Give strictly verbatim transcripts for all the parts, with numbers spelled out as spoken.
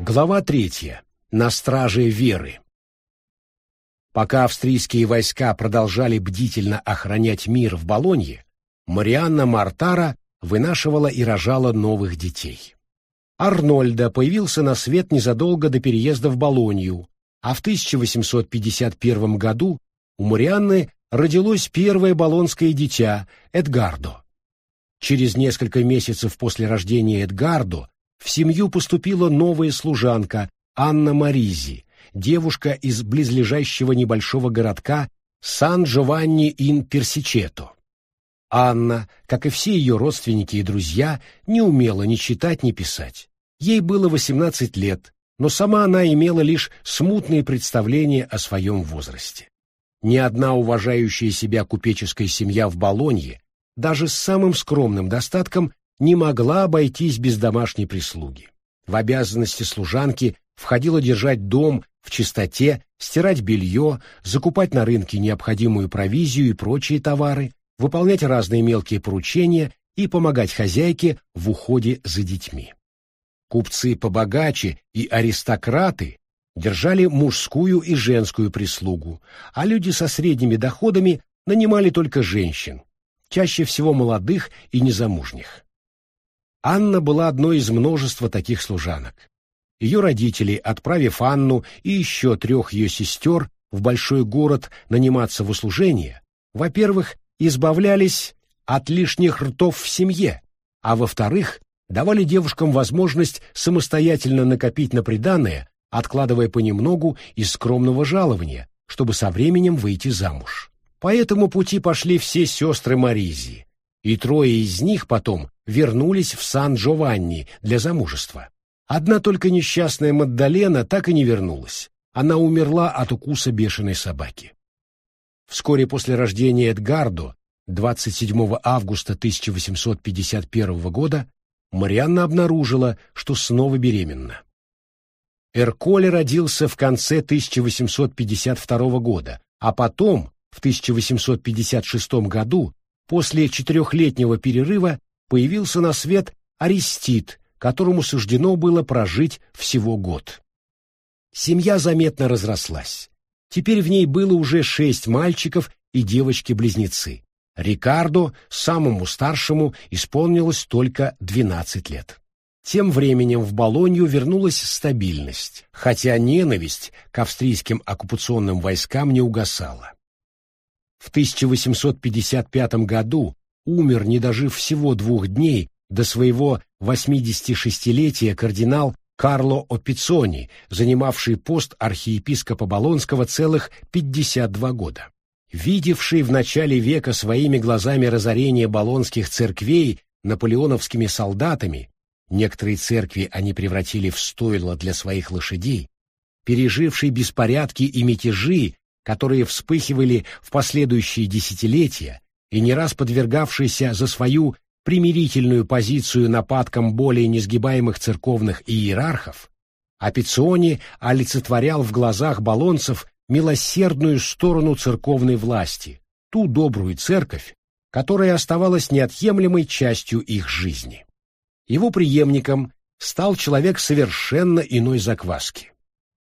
Глава третья. На страже веры. Пока австрийские войска продолжали бдительно охранять мир в Болонье, Марианна Мортара вынашивала и рожала новых детей. Арнольдо появился на свет незадолго до переезда в Болонью, а в тысяча восемьсот пятьдесят первом году у Марианны родилось первое болонское дитя Эдгардо. Через несколько месяцев после рождения Эдгардо в семью поступила новая служанка Анна Маризи, девушка из близлежащего небольшого городка Сан-Джованни-ин-Персичето. Анна, как и все ее родственники и друзья, не умела ни читать, ни писать. Ей было восемнадцать лет, но сама она имела лишь смутные представления о своем возрасте. Ни одна уважающая себя купеческая семья в Болонье, даже с самым скромным достатком, не могла обойтись без домашней прислуги. В обязанности служанки входило держать дом в чистоте, стирать белье, закупать на рынке необходимую провизию и прочие товары, выполнять разные мелкие поручения и помогать хозяйке в уходе за детьми. Купцы побогаче и аристократы держали мужскую и женскую прислугу, а люди со средними доходами нанимали только женщин, чаще всего молодых и незамужних. Анна была одной из множества таких служанок. Ее родители, отправив Анну и еще трех ее сестер в большой город наниматься в услужение, во-первых, избавлялись от лишних ртов в семье, а во-вторых, давали девушкам возможность самостоятельно накопить на приданое, откладывая понемногу из скромного жалования, чтобы со временем выйти замуж. По этому пути пошли все сестры Маризи, и трое из них потом вернулись в Сан-Джованни для замужества. Одна только несчастная Маддалена так и не вернулась. Она умерла от укуса бешеной собаки. Вскоре после рождения Эдгардо, двадцать седьмого августа тысяча восемьсот пятьдесят первого года, Марианна обнаружила, что снова беременна. Эрколе родился в конце тысяча восемьсот пятьдесят второго года, а потом, в тысяча восемьсот пятьдесят шестом году, после четырехлетнего перерыва, появился на свет Аристид, которому суждено было прожить всего год. Семья заметно разрослась. Теперь в ней было уже шесть мальчиков и девочки-близнецы. Рикардо, самому старшему, исполнилось только двенадцать лет. Тем временем в Болонью вернулась стабильность, хотя ненависть к австрийским оккупационным войскам не угасала. В тысяча восемьсот пятьдесят пятом году умер, не дожив всего двух дней до своего восьмидесятишестилетия, кардинал Карло Оппицони, занимавший пост архиепископа Болонского целых пятьдесят два года. Видевший в начале века своими глазами разорение болонских церквей наполеоновскими солдатами, некоторые церкви они превратили в стойла для своих лошадей, переживший беспорядки и мятежи, которые вспыхивали в последующие десятилетия, и не раз подвергавшийся за свою примирительную позицию нападкам более несгибаемых церковных иерархов, Оппицони олицетворял в глазах болонцев милосердную сторону церковной власти, ту добрую церковь, которая оставалась неотъемлемой частью их жизни. Его преемником стал человек совершенно иной закваски.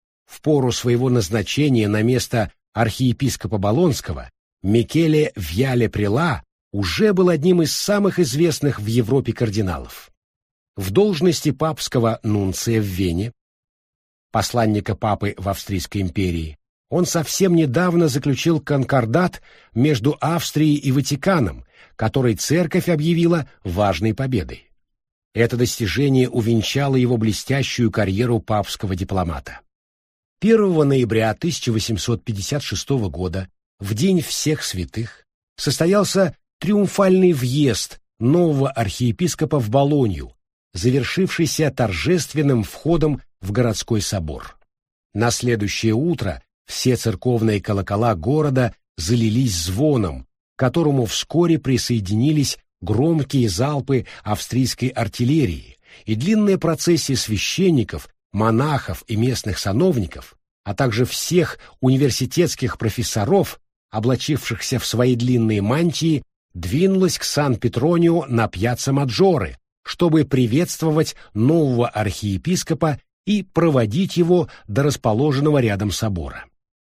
В пору своего назначения на место архиепископа Болонского Микеле Вьяле Прела уже был одним из самых известных в Европе кардиналов. В должности папского нунция в Вене, посланника папы в Австрийской империи, он совсем недавно заключил конкордат между Австрией и Ватиканом, который церковь объявила важной победой. Это достижение увенчало его блестящую карьеру папского дипломата. первого ноября тысяча восемьсот пятьдесят шестого года, в День всех святых, состоялся триумфальный въезд нового архиепископа в Болонью, завершившийся торжественным входом в городской собор. На следующее утро все церковные колокола города залились звоном, к которому вскоре присоединились громкие залпы австрийской артиллерии и длинная процессия священников, монахов и местных сановников, а также всех университетских профессоров, облачившихся в свои длинные мантии, двинулась к Сан-Петронио на Пьяцца Маджоре, чтобы приветствовать нового архиепископа и проводить его до расположенного рядом собора.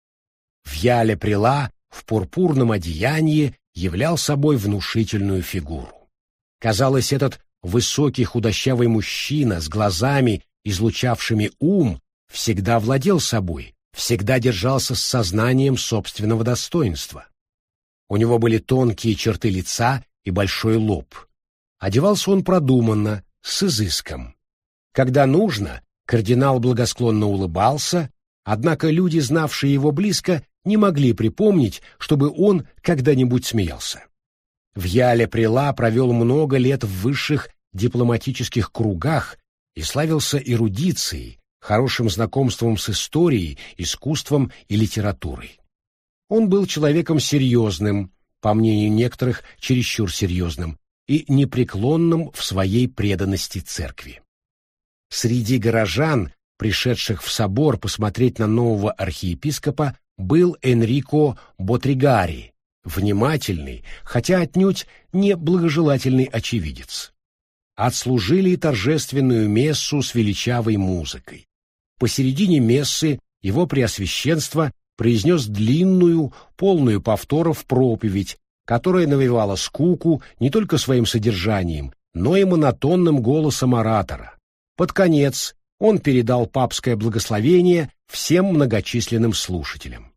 Вьяле Прила в пурпурном одеянии являл собой внушительную фигуру. Казалось, этот высокий худощавый мужчина с глазами, излучавшими ум, всегда владел собой, всегда держался с сознанием собственного достоинства. У него были тонкие черты лица и большой лоб. Одевался он продуманно, с изыском. Когда нужно, кардинал благосклонно улыбался, однако люди, знавшие его близко, не могли припомнить, чтобы он когда-нибудь смеялся. Вьяле Прила провел много лет в высших дипломатических кругах и славился эрудицией, хорошим знакомством с историей, искусством и литературой. Он был человеком серьезным, по мнению некоторых, чересчур серьезным, и непреклонным в своей преданности церкви. Среди горожан, пришедших в собор посмотреть на нового архиепископа, был Энрико Ботригари, внимательный, хотя отнюдь не благожелательный очевидец. Отслужили торжественную мессу с величавой музыкой. Посередине мессы его преосвященство произнес длинную, полную повторов проповедь, которая навевала скуку не только своим содержанием, но и монотонным голосом оратора. Под конец он передал папское благословение всем многочисленным слушателям.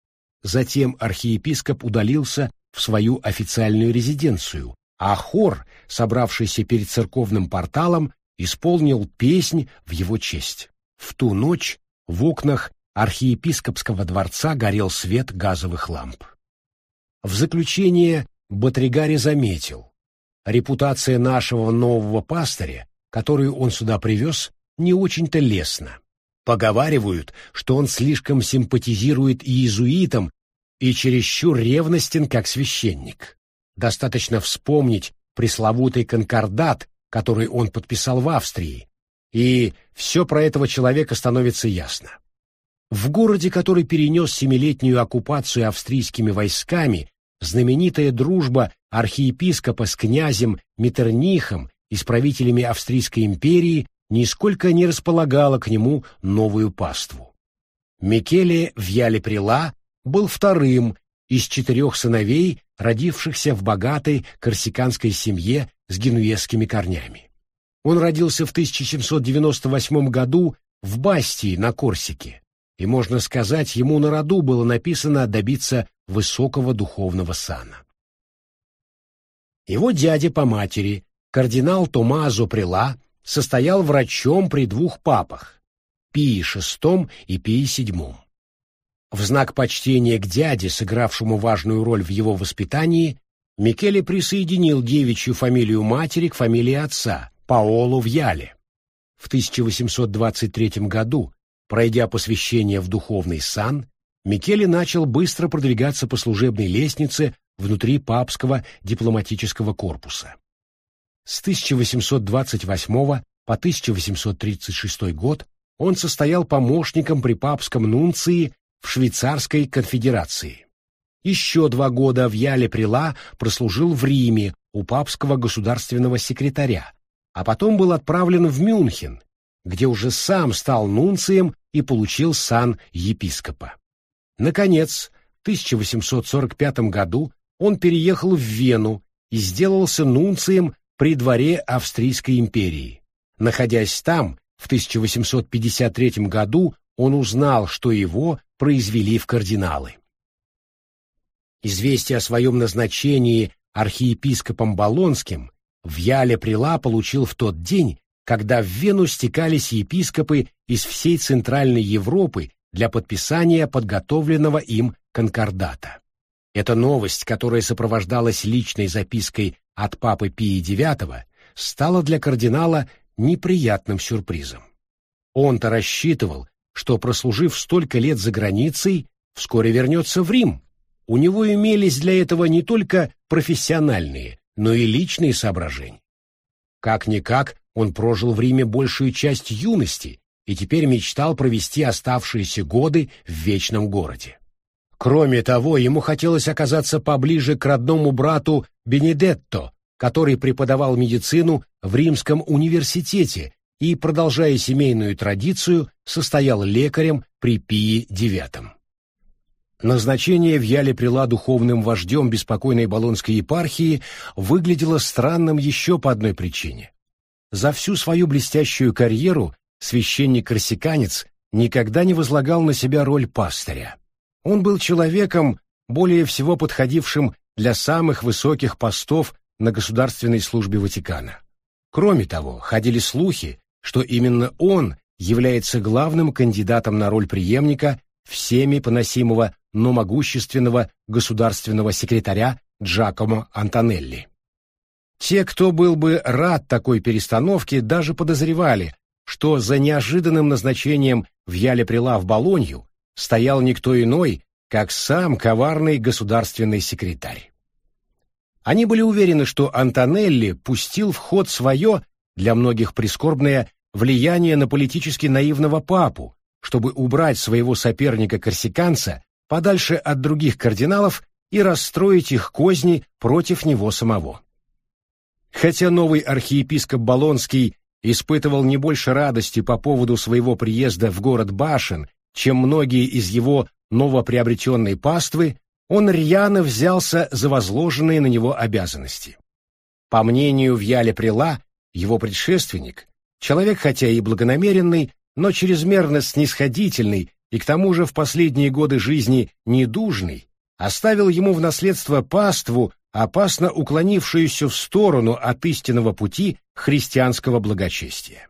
Затем архиепископ удалился в свою официальную резиденцию, а хор, собравшийся перед церковным порталом, исполнил песнь в его честь. В ту ночь в окнах архиепископского дворца горел свет газовых ламп. В заключение Ботригари заметил: репутация нашего нового пастыря, которую он сюда привез, не очень-то лестна. Поговаривают, что он слишком симпатизирует иезуитам и чересчур ревностен как священник. Достаточно вспомнить пресловутый конкордат, который он подписал в Австрии, и все про этого человека становится ясно. В городе, который перенес семилетнюю оккупацию австрийскими войсками, знаменитая дружба архиепископа с князем Меттернихом и с правителями Австрийской империи нисколько не располагала к нему новую паству. Микеле Вьяле Прила был вторым из четырех сыновей, родившихся в богатой корсиканской семье с генуэзскими корнями. Он родился в тысяча семьсот девяносто восьмом году в Бастии на Корсике, и, можно сказать, ему на роду было написано добиться высокого духовного сана. Его дядя по матери, кардинал Томмазо Прила, состоял врачом при двух папах – Пии шестом и Пии седьмом. В знак почтения к дяде, сыгравшему важную роль в его воспитании, Микеле присоединил девичью фамилию матери к фамилии отца – Паоло Вьяле. В тысяча восемьсот двадцать третьем году, пройдя посвящение в духовный сан, Микеле начал быстро продвигаться по служебной лестнице внутри папского дипломатического корпуса. С тысяча восемьсот двадцать восьмого по тысяча восемьсот тридцать шестой год он состоял помощником при папском нунции в Швейцарской конфедерации. Еще два года Вьяле Прила прослужил в Риме у папского государственного секретаря, а потом был отправлен в Мюнхен, где уже сам стал нунцием и получил сан епископа. Наконец, в тысяча восемьсот сорок пятом году он переехал в Вену и сделался нунцием при дворе Австрийской империи. Находясь там, в тысяча восемьсот пятьдесят третьем году он узнал, что его произвели в кардиналы. Известие о своем назначении архиепископом Болонским Вьяле Прила получил в тот день, когда в Вену стекались епископы из всей Центральной Европы для подписания подготовленного им конкордата. Эта новость, которая сопровождалась личной запиской от папы Пия девятого, стала для кардинала неприятным сюрпризом. Он-то рассчитывал, что, прослужив столько лет за границей, вскоре вернется в Рим. У него имелись для этого не только профессиональные, но и личные соображения. Как-никак он прожил в Риме большую часть юности и теперь мечтал провести оставшиеся годы в вечном городе. Кроме того, ему хотелось оказаться поближе к родному брату Бенедетто, который преподавал медицину в Римском университете и, продолжая семейную традицию, состоял лекарем при Пии девятом. Назначение Вьяле-Прила духовным вождем беспокойной Болонской епархии выглядело странным еще по одной причине. За всю свою блестящую карьеру священник-корсиканец никогда не возлагал на себя роль пастыря. Он был человеком, более всего подходившим для самых высоких постов на государственной службе Ватикана. Кроме того, ходили слухи, что именно он является главным кандидатом на роль преемника всеми поносимого, но могущественного государственного секретаря Джакомо Антонелли. Те, кто был бы рад такой перестановке, даже подозревали, что за неожиданным назначением Вьяле-Прила в Болонью стоял никто иной, как сам коварный государственный секретарь. Они были уверены, что Антонелли пустил в ход свое, для многих прискорбное, влияние на политически наивного папу, чтобы убрать своего соперника-корсиканца подальше от других кардиналов и расстроить их козни против него самого. Хотя новый архиепископ Болонский испытывал не больше радости по поводу своего приезда в город Башен, чем многие из его новоприобретенной паствы, он рьяно взялся за возложенные на него обязанности. По мнению Вьяле-Прила, его предшественник, человек хотя и благонамеренный, но чрезмерно снисходительный и к тому же в последние годы жизни недужный, оставил ему в наследство паству, опасно уклонившуюся в сторону от истинного пути христианского благочестия.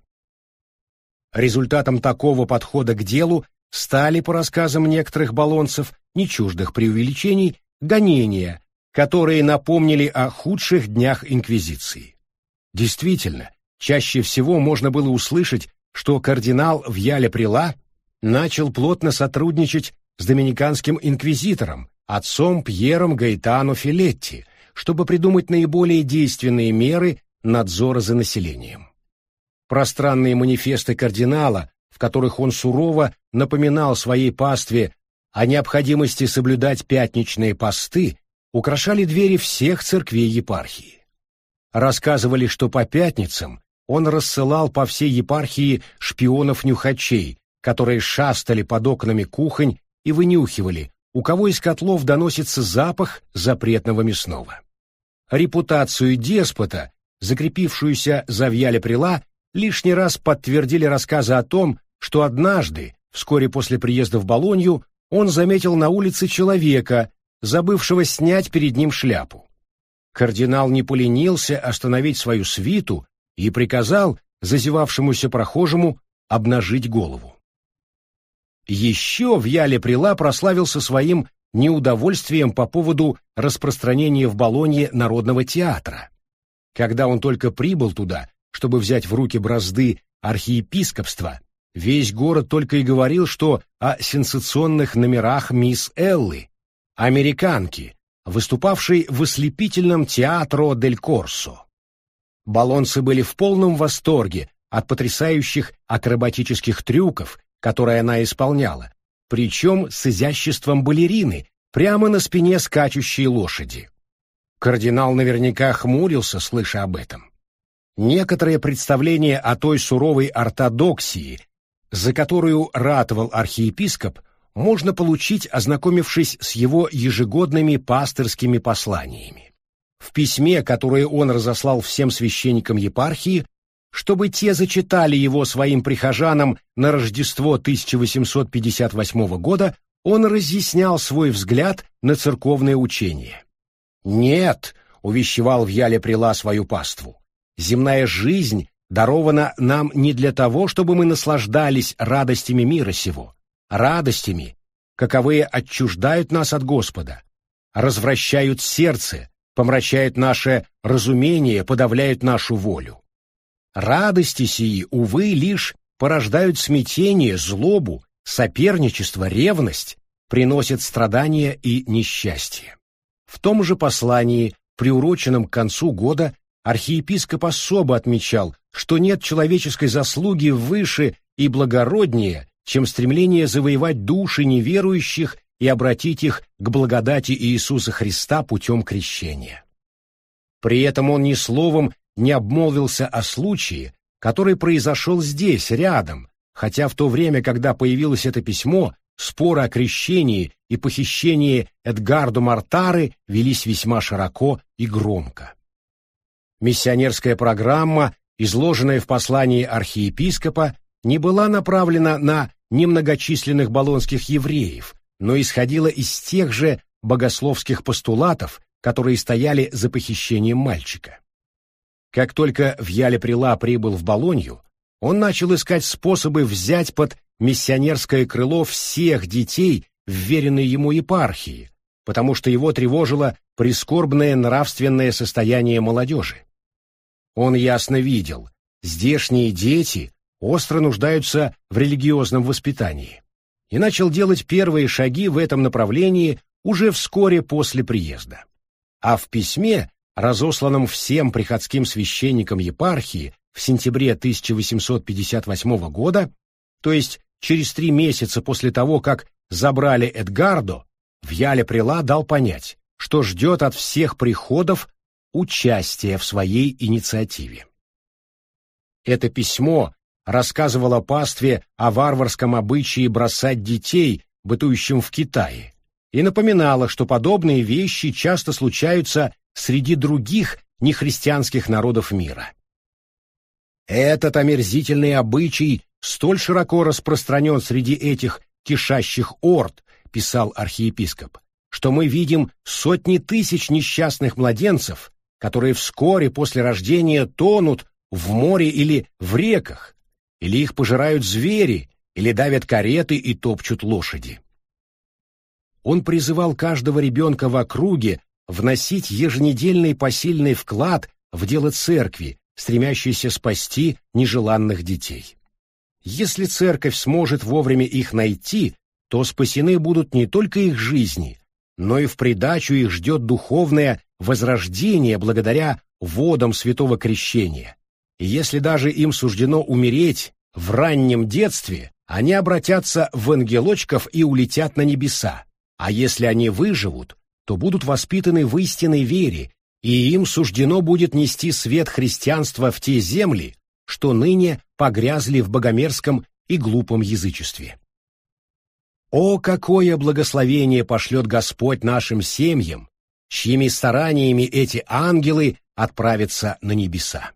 Результатом такого подхода к делу стали, по рассказам некоторых болонцев, не чуждых преувеличений, гонения, которые напомнили о худших днях инквизиции. Действительно, чаще всего можно было услышать, что кардинал Вьяле-Прила начал плотно сотрудничать с доминиканским инквизитором, отцом Пьером Гаэтано Филетти, чтобы придумать наиболее действенные меры надзора за населением. Пространные манифесты кардинала, в которых он сурово напоминал своей пастве о необходимости соблюдать пятничные посты, украшали двери всех церквей епархии. Рассказывали, что по пятницам он рассылал по всей епархии шпионов-нюхачей, которые шастали под окнами кухонь и вынюхивали, у кого из котлов доносится запах запретного мясного. Репутацию деспота, закрепившуюся за Вьяле-Прила, лишний раз подтвердили рассказы о том, что однажды, вскоре после приезда в Болонью, он заметил на улице человека, забывшего снять перед ним шляпу. Кардинал не поленился остановить свою свиту и приказал зазевавшемуся прохожему обнажить голову. Еще Вьяле-Прила прославился своим неудовольствием по поводу распространения в Болонье народного театра. Когда он только прибыл туда, чтобы взять в руки бразды архиепископства, весь город только и говорил, что о сенсационных номерах мисс Эллы, американки, выступавшей в ослепительном Театро дель Корсо. Болонцы были в полном восторге от потрясающих акробатических трюков, которые она исполняла, причем с изяществом балерины, прямо на спине скачущей лошади. Кардинал наверняка хмурился, слыша об этом. Некоторые представления о той суровой ортодоксии, за которую ратовал архиепископ, можно получить, ознакомившись с его ежегодными пастырскими посланиями. В письме, которое он разослал всем священникам епархии, чтобы те зачитали его своим прихожанам на Рождество тысяча восемьсот пятьдесят восьмого года, он разъяснял свой взгляд на церковное учение. «Нет», — увещевал Вьяле-Прила свою паству, — «земная жизнь дарована нам не для того, чтобы мы наслаждались радостями мира сего, радостями, каковые отчуждают нас от Господа, развращают сердце, помрачают наше разумение, подавляют нашу волю. Радости сии, увы, лишь порождают смятение, злобу, соперничество, ревность, приносят страдания и несчастье». В том же послании, приуроченном к концу года, архиепископ особо отмечал, что нет человеческой заслуги выше и благороднее, чем стремление завоевать души неверующих и обратить их к благодати Иисуса Христа путем крещения. При этом он ни словом не обмолвился о случае, который произошел здесь, рядом, хотя в то время, когда появилось это письмо, споры о крещении и похищении Эдгардо Мортары велись весьма широко и громко. Миссионерская программа, изложенная в послании архиепископа, не была направлена на немногочисленных болонских евреев, но исходила из тех же богословских постулатов, которые стояли за похищением мальчика. Как только Вьяле-Прила прибыл в Болонью, он начал искать способы взять под миссионерское крыло всех детей, вверенной ему епархии, потому что его тревожило прискорбное нравственное состояние молодежи. Он ясно видел, здешние дети остро нуждаются в религиозном воспитании, и начал делать первые шаги в этом направлении уже вскоре после приезда. А в письме, разосланном всем приходским священникам епархии в сентябре тысяча восемьсот пятьдесят восьмого года, то есть через три месяца после того, как забрали Эдгардо, Вьяле-Прила дал понять, что ждет от всех приходов участия в своей инициативе. Это письмо рассказывало пастве о варварском обычае бросать детей, бытующем в Китае, и напоминало, что подобные вещи часто случаются среди других нехристианских народов мира. Этот омерзительный обычай столь широко распространен среди этих кишащих орд, писал архиепископ, что мы видим сотни тысяч несчастных младенцев, которые вскоре после рождения тонут в море или в реках, или их пожирают звери, или давят кареты и топчут лошади. Он призывал каждого ребенка в округе вносить еженедельный посильный вклад в дело церкви, стремящейся спасти нежеланных детей. Если церковь сможет вовремя их найти, то спасены будут не только их жизни, но и в придачу их ждет духовное возрождение благодаря водам святого крещения. И если даже им суждено умереть в раннем детстве, они обратятся в ангелочков и улетят на небеса, а если они выживут, то будут воспитаны в истинной вере, и им суждено будет нести свет христианства в те земли, что ныне погрязли в богомерзком и глупом язычестве. О, какое благословение пошлет Господь нашим семьям, чьими стараниями эти ангелы отправятся на небеса.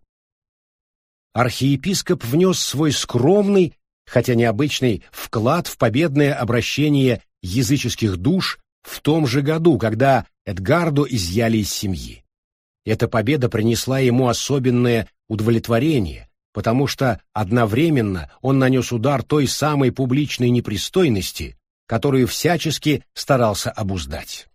Архиепископ внес свой скромный, хотя необычный, вклад в победное обращение языческих душ в том же году, когда Эдгардо изъяли из семьи. Эта победа принесла ему особенное удовлетворение, потому что одновременно он нанес удар той самой публичной непристойности, которую всячески старался обуздать.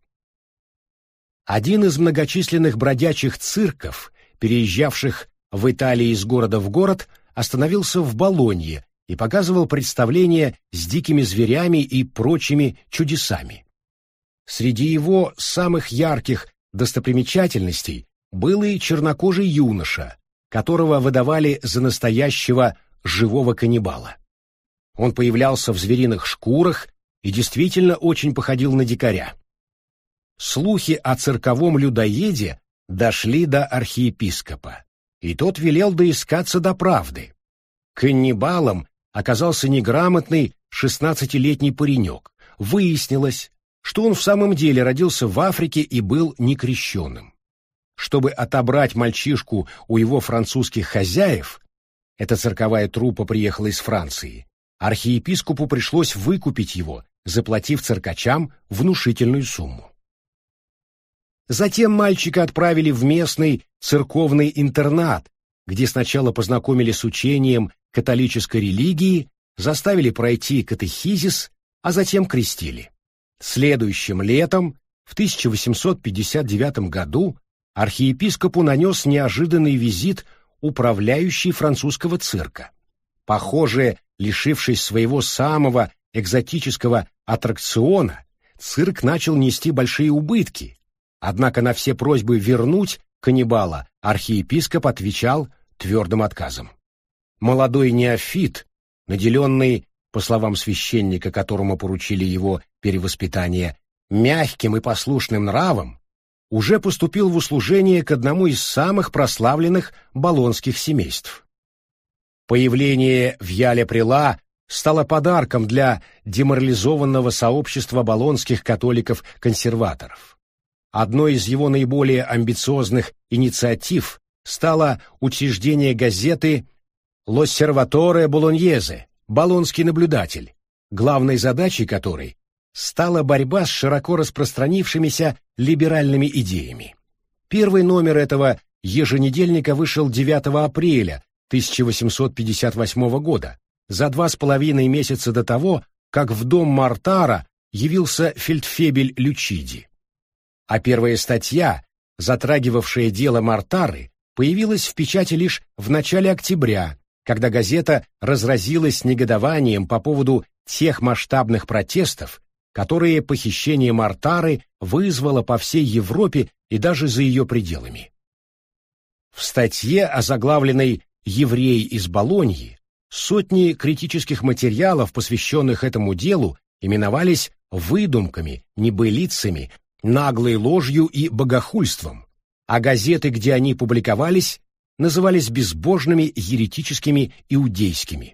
Один из многочисленных бродячих цирков, переезжавших в Италии из города в город, остановился в Болонье и показывал представления с дикими зверями и прочими чудесами. Среди его самых ярких достопримечательностей был и чернокожий юноша, которого выдавали за настоящего живого каннибала. Он появлялся в звериных шкурах и действительно очень походил на дикаря. Слухи о цирковом людоеде дошли до архиепископа, и тот велел доискаться до правды. Каннибалом оказался неграмотный шестнадцатилетний паренек. Выяснилось, что он в самом деле родился в Африке и был некрещенным. Чтобы отобрать мальчишку у его французских хозяев, эта цирковая труппа приехала из Франции, архиепископу пришлось выкупить его, заплатив циркачам внушительную сумму. Затем мальчика отправили в местный церковный интернат, где сначала познакомили с учением католической религии, заставили пройти катехизис, а затем крестили. Следующим летом, в тысяча восемьсот пятьдесят девятом году, архиепископу нанес неожиданный визит управляющий французского цирка. Похоже, лишившись своего самого экзотического аттракциона, цирк начал нести большие убытки, однако на все просьбы вернуть каннибала архиепископ отвечал твердым отказом. Молодой неофит, наделенный, по словам священника, которому поручили его перевоспитание, мягким и послушным нравом, уже поступил в услужение к одному из самых прославленных болонских семейств. Появление Вьяля Прела стало подарком для деморализованного сообщества болонских католиков-консерваторов. Одной из его наиболее амбициозных инициатив стало учреждение газеты «L'Osservatore Bolognese» «Болонский наблюдатель», главной задачей которой стала борьба с широко распространившимися либеральными идеями. Первый номер этого еженедельника вышел девятого апреля тысяча восемьсот пятьдесят восьмого года, за два с половиной месяца до того, как в дом Мортара явился фельдфебель Лючиди. А первая статья, затрагивавшая дело Мортары, появилась в печати лишь в начале октября, когда газета разразилась негодованием по поводу тех масштабных протестов, которые похищение Мортары вызвало по всей Европе и даже за ее пределами. В статье, озаглавленной «Еврей из Болоньи», сотни критических материалов, посвященных этому делу, именовались выдумками, небылицами, наглой ложью и богохульством, а газеты, где они публиковались, назывались безбожными, еретическими, иудейскими.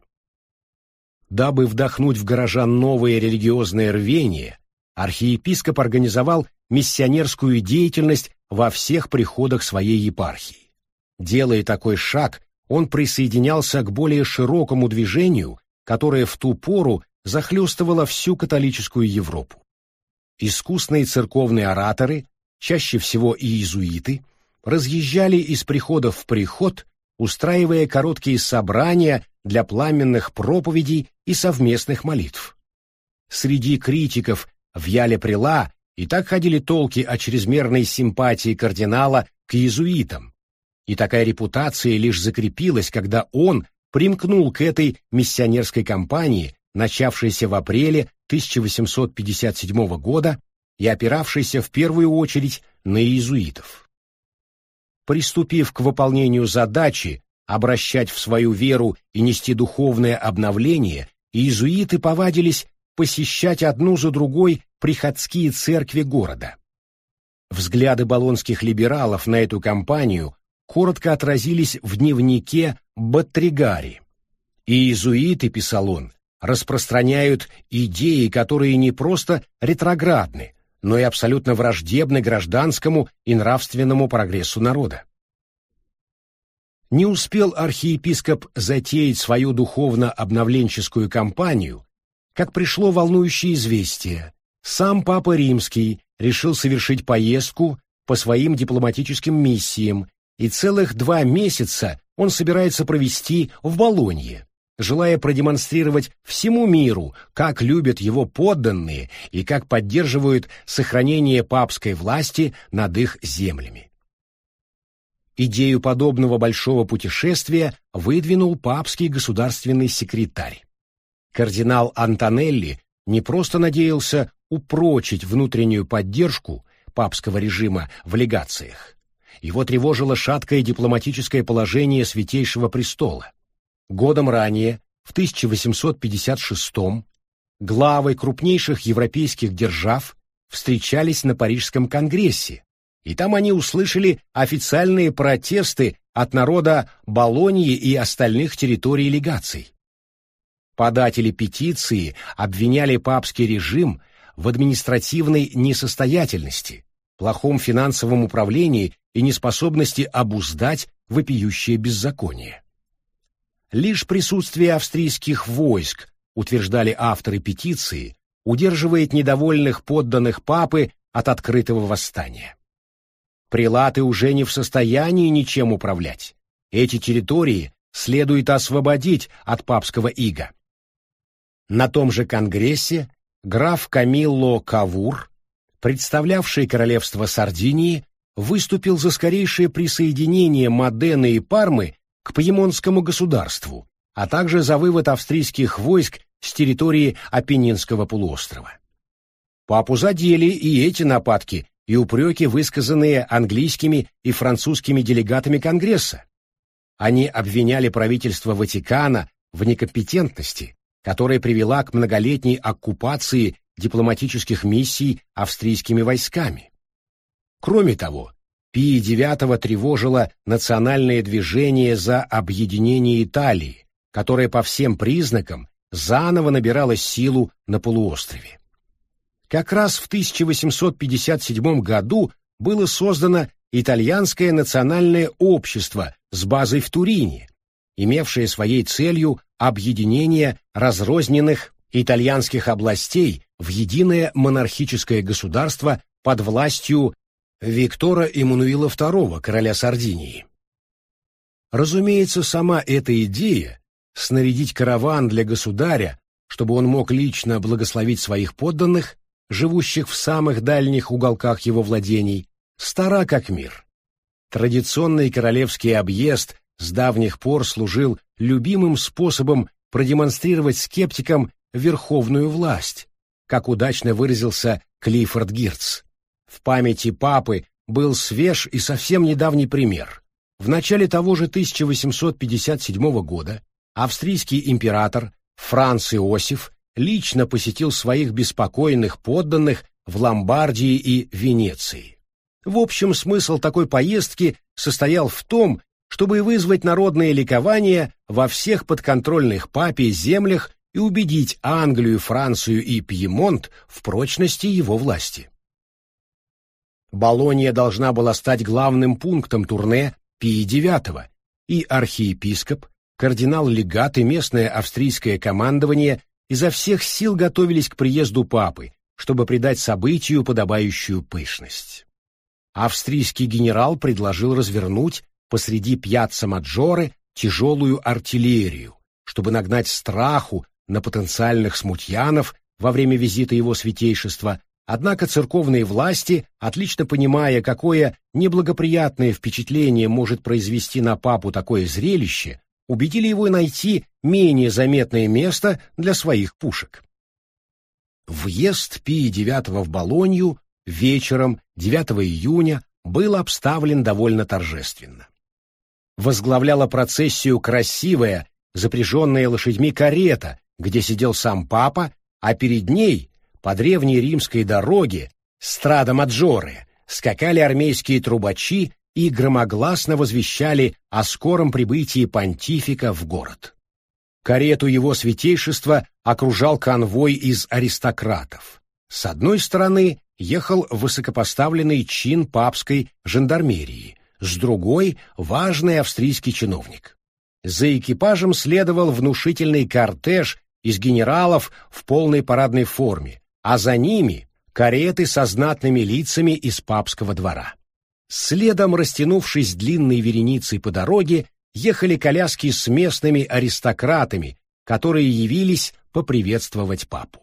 Дабы вдохнуть в горожан новое религиозное рвение, архиепископ организовал миссионерскую деятельность во всех приходах своей епархии. Делая такой шаг, он присоединялся к более широкому движению, которое в ту пору захлестывало всю католическую Европу. Искусные церковные ораторы, чаще всего иезуиты, разъезжали из прихода в приход, устраивая короткие собрания для пламенных проповедей и совместных молитв. Среди критиков Вьяля Прела и так ходили толки о чрезмерной симпатии кардинала к иезуитам, и такая репутация лишь закрепилась, когда он примкнул к этой миссионерской кампании, начавшейся в апреле тысяча восемьсот пятьдесят седьмого года и опиравшейся в первую очередь на иезуитов. Приступив к выполнению задачи обращать в свою веру и нести духовное обновление, иезуиты повадились посещать одну за другой приходские церкви города. Взгляды болонских либералов на эту кампанию коротко отразились в дневнике Боттригари. Иезуиты, писал он, распространяют идеи, которые не просто ретроградны, но и абсолютно враждебны гражданскому и нравственному прогрессу народа. Не успел архиепископ затеять свою духовно-обновленческую кампанию, как пришло волнующее известие. Сам Папа Римский решил совершить поездку по своим дипломатическим миссиям, и целых два месяца он собирается провести в Болонье, желая продемонстрировать всему миру, как любят его подданные и как поддерживают сохранение папской власти над их землями. Идею подобного большого путешествия выдвинул папский государственный секретарь. Кардинал Антонелли не просто надеялся упрочить внутреннюю поддержку папского режима в легациях. Его тревожило шаткое дипломатическое положение Святейшего Престола. Годом ранее, в тысяча восемьсот пятьдесят шестом, главы крупнейших европейских держав встречались на Парижском конгрессе, и там они услышали официальные протесты от народа Болоньи и остальных территорий легаций. Податели петиции обвиняли папский режим в административной несостоятельности, плохом финансовом управлении и неспособности обуздать вопиющее беззаконие. Лишь присутствие австрийских войск, утверждали авторы петиции, удерживает недовольных подданных папы от открытого восстания. Прелаты уже не в состоянии ничем управлять. Эти территории следует освободить от папского ига. На том же конгрессе граф Камилло Кавур, представлявший королевство Сардинии, выступил за скорейшее присоединение Модены и Пармы к Пьемонтскому государству, а также за вывод австрийских войск с территории Апеннинского полуострова. Папу задели и эти нападки и упреки, высказанные английскими и французскими делегатами Конгресса. Они обвиняли правительство Ватикана в некомпетентности, которая привела к многолетней оккупации дипломатических миссий австрийскими войсками. Кроме того, Пия девятого тревожило национальное движение за объединение Италии, которая по всем признакам заново набирала силу на полуострове. Как раз в тысяча восемьсот пятьдесят седьмом году было создано Итальянское национальное общество с базой в Турине, имевшее своей целью объединение разрозненных итальянских областей в единое монархическое государство под властью Виктора Эммануила второго, короля Сардинии. Разумеется, сама эта идея снарядить караван для государя, чтобы он мог лично благословить своих подданных, живущих в самых дальних уголках его владений, стара как мир. Традиционный королевский объезд с давних пор служил любимым способом продемонстрировать скептикам верховную власть, как удачно выразился Клиффорд Гирц. В памяти папы был свеж и совсем недавний пример. В начале того же тысяча восемьсот пятьдесят седьмого года австрийский император Франц Иосиф лично посетил своих беспокойных подданных в Ломбардии и Венеции. В общем, смысл такой поездки состоял в том, чтобы вызвать народное ликование во всех подконтрольных папе землях и убедить Англию, Францию и Пьемонт в прочности его власти. Болонья должна была стать главным пунктом турне Пия девятого, и архиепископ, кардинал-легат и местное австрийское командование изо всех сил готовились к приезду папы, чтобы придать событию подобающую пышность. Австрийский генерал предложил развернуть посреди Пьяцца-Маджоре тяжелую артиллерию, чтобы нагнать страху на потенциальных смутьянов во время визита его святейшества. Однако церковные власти, отлично понимая, какое неблагоприятное впечатление может произвести на папу такое зрелище, убедили его найти менее заметное место для своих пушек. Въезд Пия девятого в Болонью вечером девятого июня был обставлен довольно торжественно. Возглавляла процессию красивая, запряженная лошадьми карета, где сидел сам папа, а перед ней, по древней римской дороге, Страда Маджоре, скакали армейские трубачи и громогласно возвещали о скором прибытии понтифика в город. Карету его святейшества окружал конвой из аристократов. С одной стороны ехал высокопоставленный чин папской жандармерии, с другой — важный австрийский чиновник. За экипажем следовал внушительный кортеж из генералов в полной парадной форме, а за ними — кареты со знатными лицами из папского двора. Следом, растянувшись длинной вереницей по дороге, ехали коляски с местными аристократами, которые явились поприветствовать папу.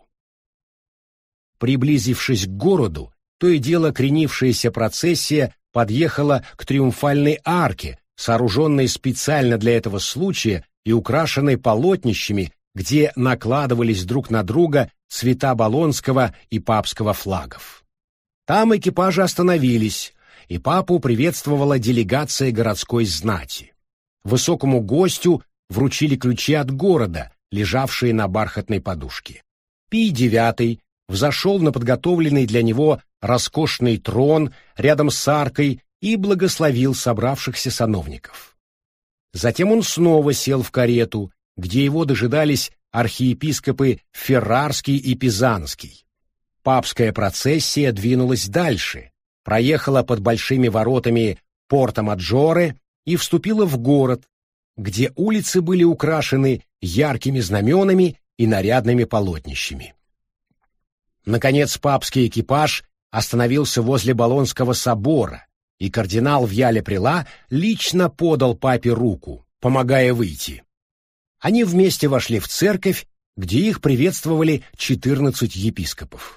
Приблизившись к городу, то и дело кренившаяся процессия подъехала к триумфальной арке, сооруженной специально для этого случая и украшенной полотнищами, где накладывались друг на друга цвета болонского и папского флагов. Там экипажи остановились, и папу приветствовала делегация городской знати. Высокому гостю вручили ключи от города, лежавшие на бархатной подушке. Пий девятый взошел на подготовленный для него роскошный трон рядом с аркой и благословил собравшихся сановников. Затем он снова сел в карету, где его дожидались архиепископы Феррарский и Пизанский. Папская процессия двинулась дальше, проехала под большими воротами Порто-Маджоре и вступила в город, где улицы были украшены яркими знаменами и нарядными полотнищами. Наконец папский экипаж остановился возле Болонского собора, и кардинал Вьяле-Прела лично подал папе руку, помогая выйти. Они вместе вошли в церковь, где их приветствовали четырнадцать епископов.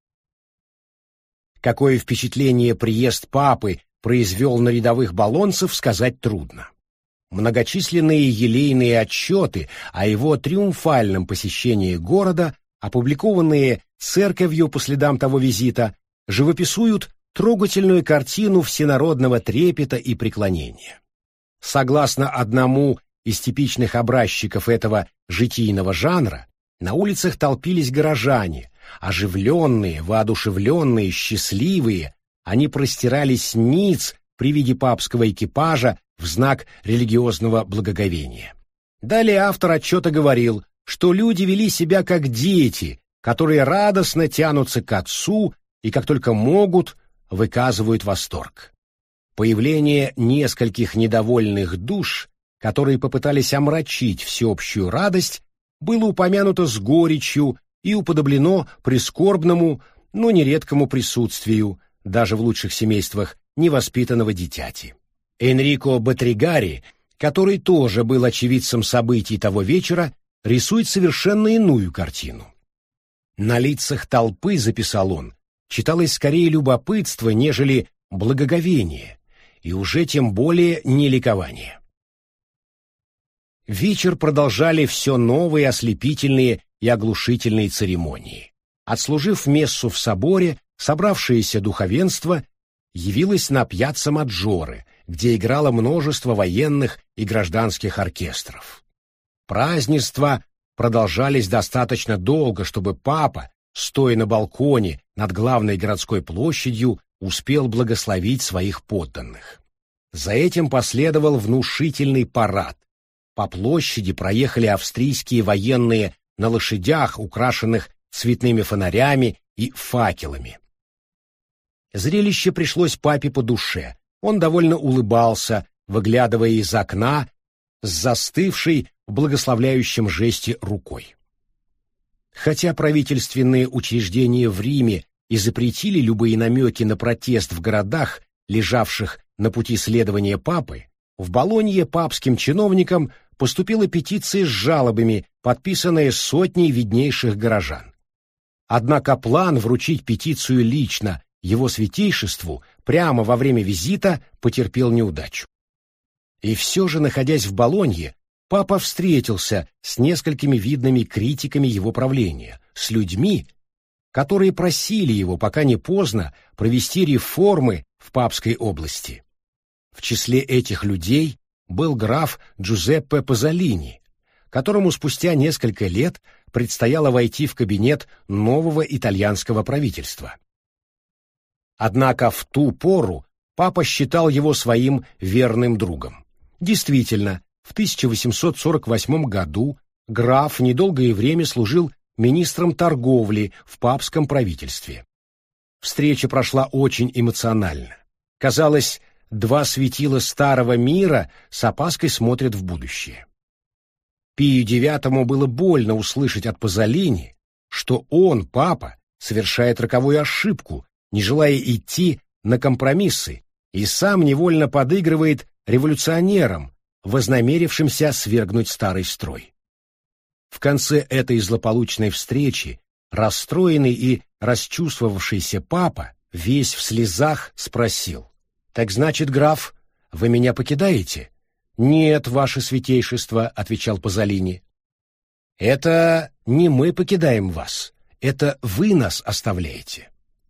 Какое впечатление приезд папы произвел на рядовых болонцев, сказать трудно. Многочисленные елейные отчеты о его триумфальном посещении города, опубликованные церковью по следам того визита, живописуют трогательную картину всенародного трепета и преклонения. Согласно одному из типичных образчиков этого житийного жанра, на улицах толпились горожане, оживленные, воодушевленные, счастливые, они простирались ниц при виде папского экипажа в знак религиозного благоговения. Далее автор отчета говорил, что люди вели себя как дети, которые радостно тянутся к отцу и как только могут, выказывают восторг. Появление нескольких недовольных душ, которые попытались омрачить всеобщую радость, было упомянуто с горечью и уподоблено прискорбному, но нередкому присутствию, даже в лучших семействах, невоспитанного дитяти. Энрико Батригари, который тоже был очевидцем событий того вечера, рисует совершенно иную картину. На лицах толпы, записал он, читалось скорее любопытство, нежели благоговение, и уже тем более не ликование. Вечер продолжали все новые ослепительные и оглушительные церемонии. Отслужив мессу в соборе, собравшееся духовенство явилось на пьяцца Маджоре, где играло множество военных и гражданских оркестров. Празднества продолжались достаточно долго, чтобы папа, стоя на балконе над главной городской площадью, успел благословить своих подданных. За этим последовал внушительный парад. По площади проехали австрийские военные на лошадях, украшенных цветными фонарями и факелами. Зрелище пришлось папе по душе. Он довольно улыбался, выглядывая из окна с застывшей в благословляющем жесте рукой. Хотя правительственные учреждения в Риме и запретили любые намеки на протест в городах, лежавших на пути следования папы, в Болонье папским чиновникам поступила петиция с жалобами, подписанная сотней виднейших горожан. Однако план вручить петицию лично его святейшеству прямо во время визита потерпел неудачу. И все же, находясь в Болонье, папа встретился с несколькими видными критиками его правления, с людьми, которые просили его, пока не поздно, провести реформы в Папской области. В числе этих людей был граф Джузеппе Пазолини, которому спустя несколько лет предстояло войти в кабинет нового итальянского правительства. Однако в ту пору папа считал его своим верным другом. Действительно, в тысяча восемьсот сорок восьмом году граф недолгое время служил министром торговли в папском правительстве. Встреча прошла очень эмоционально. Казалось, два светила старого мира с опаской смотрят в будущее. Пию девятому было больно услышать от Пазолини, что он, папа, совершает роковую ошибку, не желая идти на компромиссы, и сам невольно подыгрывает революционерам, вознамерившимся свергнуть старый строй. В конце этой злополучной встречи расстроенный и расчувствовавшийся папа, весь в слезах, спросил: «Так значит, граф, вы меня покидаете?» «Нет, ваше святейшество», — отвечал Пазолини. «Это не мы покидаем вас, это вы нас оставляете».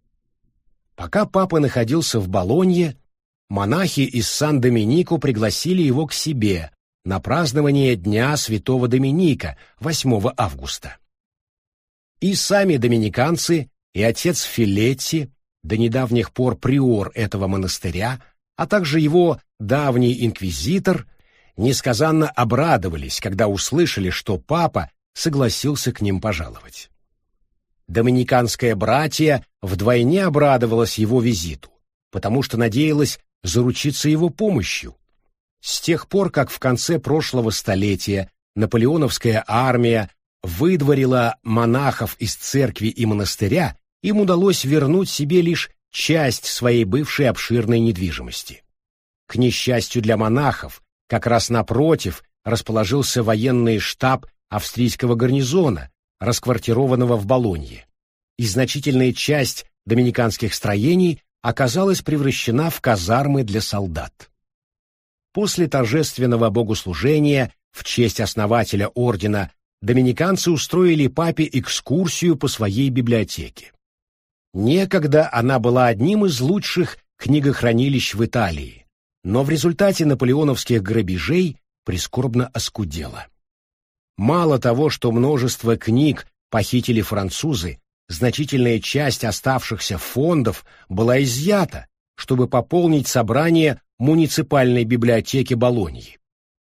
Пока папа находился в Болонье, монахи из Сан-Доминико пригласили его к себе на празднование Дня Святого Доминика восьмого августа. И сами доминиканцы, и отец Филетти, до недавних пор приор этого монастыря, а также его давний инквизитор, несказанно обрадовались, когда услышали, что папа согласился к ним пожаловать. Доминиканское братье вдвойне обрадовалось его визиту, потому что надеялось заручиться его помощью. С тех пор, как в конце прошлого столетия наполеоновская армия выдворила монахов из церкви и монастыря, им удалось вернуть себе лишь часть своей бывшей обширной недвижимости. К несчастью для монахов, как раз напротив расположился военный штаб австрийского гарнизона, расквартированного в Болонье, и значительная часть доминиканских строений оказалась превращена в казармы для солдат. После торжественного богослужения в честь основателя ордена доминиканцы устроили папе экскурсию по своей библиотеке. Некогда она была одним из лучших книгохранилищ в Италии, но в результате наполеоновских грабежей прискорбно оскудела. Мало того, что множество книг похитили французы, значительная часть оставшихся фондов была изъята, чтобы пополнить собрание муниципальной библиотеки Болоньи.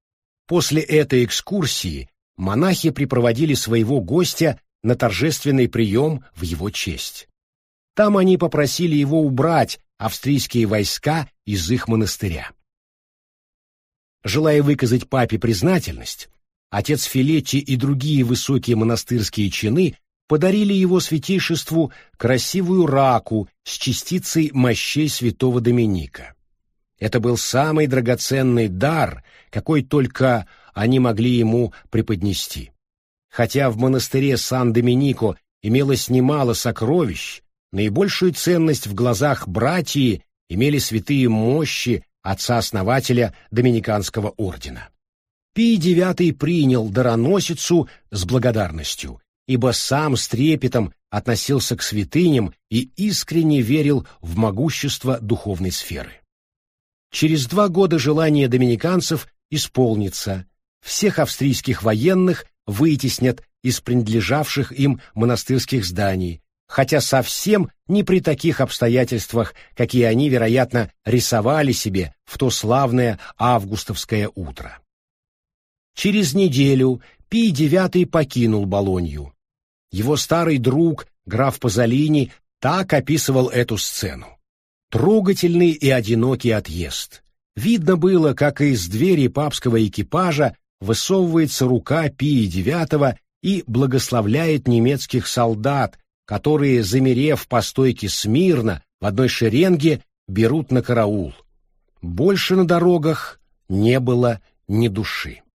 После этой экскурсии монахи припроводили своего гостя на торжественный прием в его честь. Там они попросили его убрать австрийские войска из их монастыря. Желая выказать папе признательность, отец Филетти и другие высокие монастырские чины подарили его святейшеству красивую раку с частицей мощей святого Доминика. Это был самый драгоценный дар, какой только они могли ему преподнести. Хотя в монастыре Сан-Доминико имелось немало сокровищ, наибольшую ценность в глазах братьи имели святые мощи отца-основателя Доминиканского ордена. Пий девятый принял дароносицу с благодарностью, ибо сам с трепетом относился к святыням и искренне верил в могущество духовной сферы. Через два года желание доминиканцев исполнится, всех австрийских военных вытеснят из принадлежавших им монастырских зданий, хотя совсем не при таких обстоятельствах, какие они, вероятно, рисовали себе в то славное августовское утро. Через неделю Пий девятый покинул Болонью. Его старый друг, граф Пазолини, так описывал эту сцену. Трогательный и одинокий отъезд. Видно было, как из двери папского экипажа высовывается рука Пия девятого и благословляет немецких солдат, которые, замерев по стойке смирно в одной шеренге, берут на караул. Больше на дорогах не было ни души.